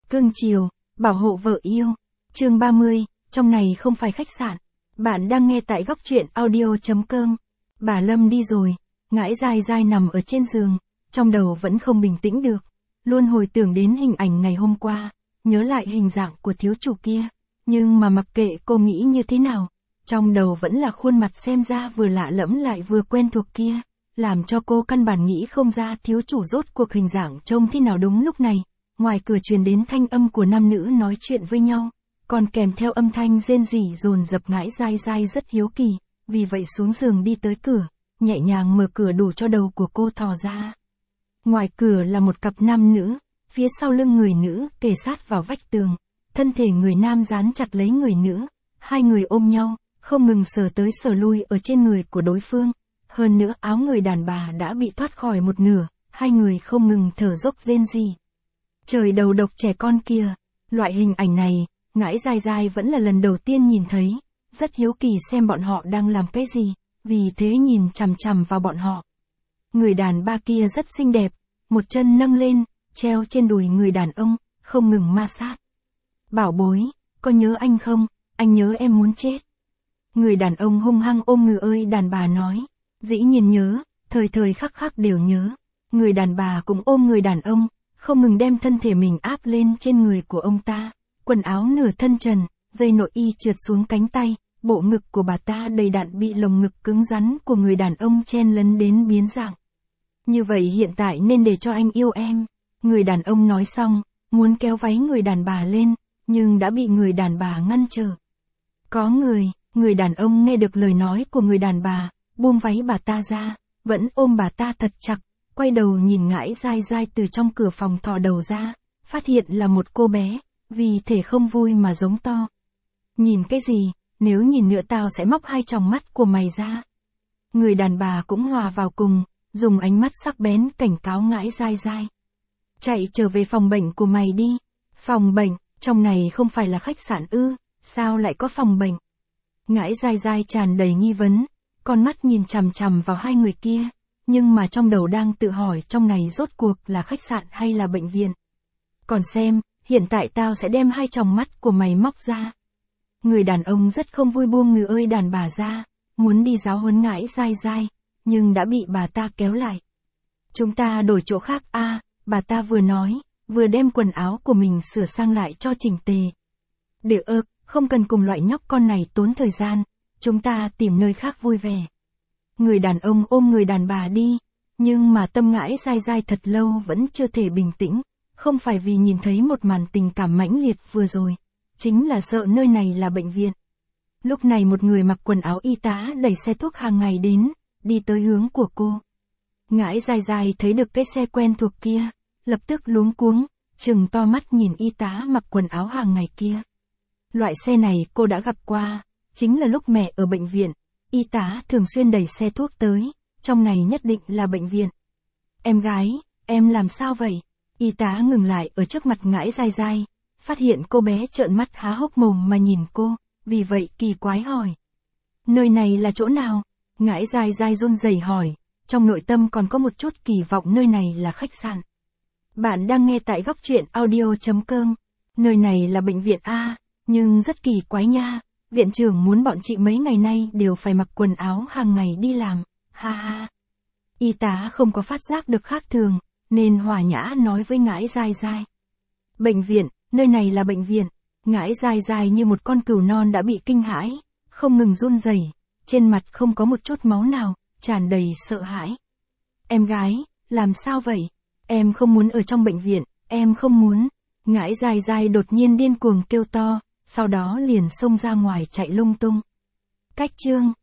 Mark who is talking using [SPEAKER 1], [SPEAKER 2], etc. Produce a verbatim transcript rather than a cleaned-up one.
[SPEAKER 1] cưng chiều, bảo hộ vợ yêu. Chương ba mươi, trong này không phải khách sạn. Bạn đang nghe tại góc truyện audio chấm com. Bà Lâm đi rồi, ngãi dai dai nằm ở trên giường, trong đầu vẫn không bình tĩnh được. Luôn hồi tưởng đến hình ảnh ngày hôm qua, nhớ lại hình dạng của thiếu chủ kia. Nhưng mà mặc kệ cô nghĩ như thế nào, trong đầu vẫn là khuôn mặt xem ra vừa lạ lẫm lại vừa quen thuộc kia, làm cho cô căn bản nghĩ không ra thiếu chủ rốt cuộc hình dạng trông thế nào. Đúng lúc này, ngoài cửa truyền đến thanh âm của nam nữ nói chuyện với nhau, còn kèm theo âm thanh rên rỉ dồn dập. Ngãi dai dai rất hiếu kỳ, vì vậy xuống giường đi tới cửa, nhẹ nhàng mở cửa đủ cho đầu của cô thò ra. Ngoài cửa là một cặp nam nữ, phía sau lưng người nữ kề sát vào vách tường, thân thể người nam dán chặt lấy người nữ, hai người ôm nhau, không ngừng sờ tới sờ lui ở trên người của đối phương. Hơn nữa áo người đàn bà đã bị thoát khỏi một nửa, hai người không ngừng thở dốc rên rỉ. Trời đầu độc trẻ con kia, loại hình ảnh này, ngãi dai dai vẫn là lần đầu tiên nhìn thấy, rất hiếu kỳ xem bọn họ đang làm cái gì, vì thế nhìn chằm chằm vào bọn họ. Người đàn bà kia rất xinh đẹp, một chân nâng lên, treo trên đùi người đàn ông, không ngừng ma sát. Bảo bối, có nhớ anh không, anh nhớ em muốn chết. Người đàn ông hung hăng ôm người ơi đàn bà nói, dĩ nhiên nhớ, thời thời khắc khắc đều nhớ. Người đàn bà cũng ôm người đàn ông, không ngừng đem thân thể mình áp lên trên người của ông ta. Quần áo nửa thân trần, dây nội y trượt xuống cánh tay, bộ ngực của bà ta đầy đặn bị lồng ngực cứng rắn của người đàn ông chen lấn đến biến dạng. Như vậy hiện tại nên để cho anh yêu em. Người đàn ông nói xong, muốn kéo váy người đàn bà lên, nhưng đã bị người đàn bà ngăn trở. Có người, người đàn ông nghe được lời nói của người đàn bà, buông váy bà ta ra, vẫn ôm bà ta thật chặt, quay đầu nhìn ngãi dai dai từ trong cửa phòng thò đầu ra, phát hiện là một cô bé, vì thể không vui mà giống to. Nhìn cái gì, nếu nhìn nữa tao sẽ móc hai tròng mắt của mày ra. Người đàn bà cũng hòa vào cùng, dùng ánh mắt sắc bén cảnh cáo ngãi dai dai. Chạy trở về phòng bệnh của mày đi. Phòng bệnh, trong này không phải là khách sạn ư, sao lại có phòng bệnh? Ngãi dai dai tràn đầy nghi vấn, con mắt nhìn chằm chằm vào hai người kia, nhưng mà trong đầu đang tự hỏi trong này rốt cuộc là khách sạn hay là bệnh viện. Còn xem, hiện tại tao sẽ đem hai tròng mắt của mày móc ra. Người đàn ông rất không vui buông người ơi đàn bà ra, muốn đi giáo huấn ngãi dai dai, nhưng đã bị bà ta kéo lại. Chúng ta đổi chỗ khác a, à, bà ta vừa nói, vừa đem quần áo của mình sửa sang lại cho chỉnh tề. Được ơ, không cần cùng loại nhóc con này tốn thời gian, chúng ta tìm nơi khác vui vẻ. Người đàn ông ôm người đàn bà đi, nhưng mà tâm ngãi dai dai thật lâu vẫn chưa thể bình tĩnh, không phải vì nhìn thấy một màn tình cảm mãnh liệt vừa rồi, chính là sợ nơi này là bệnh viện. Lúc này một người mặc quần áo y tá đẩy xe thuốc hàng ngày đến, đi tới hướng của cô. Ngãi dai dai thấy được cái xe quen thuộc kia, lập tức luống cuống, trừng to mắt nhìn y tá mặc quần áo hàng ngày kia. Loại xe này cô đã gặp qua, chính là lúc mẹ ở bệnh viện, y tá thường xuyên đẩy xe thuốc tới, trong này nhất định là bệnh viện. Em gái, em làm sao vậy? Y tá ngừng lại ở trước mặt ngãi dai dai, phát hiện cô bé trợn mắt há hốc mồm mà nhìn cô, vì vậy kỳ quái hỏi. Nơi này là chỗ nào? Ngãi dai dai run rẩy hỏi, trong nội tâm còn có một chút kỳ vọng nơi này là khách sạn. Bạn đang nghe tại góc truyện audio chấm com. Nơi này là bệnh viện a, nhưng rất kỳ quái nha, viện trưởng muốn bọn chị mấy ngày nay đều phải mặc quần áo hàng ngày đi làm, ha ha. Y tá không có phát giác được khác thường, nên hòa nhã nói với ngãi dai dai. Bệnh viện, nơi này là bệnh viện. Ngãi dai dai như một con cừu non đã bị kinh hãi, không ngừng run rẩy, trên mặt không có một chút máu nào, tràn đầy sợ hãi. Em gái, làm sao vậy? Em không muốn ở trong bệnh viện, em không muốn. Ngãi dai dai đột nhiên điên cuồng kêu to, sau đó liền xông ra ngoài chạy lung tung. Cách chương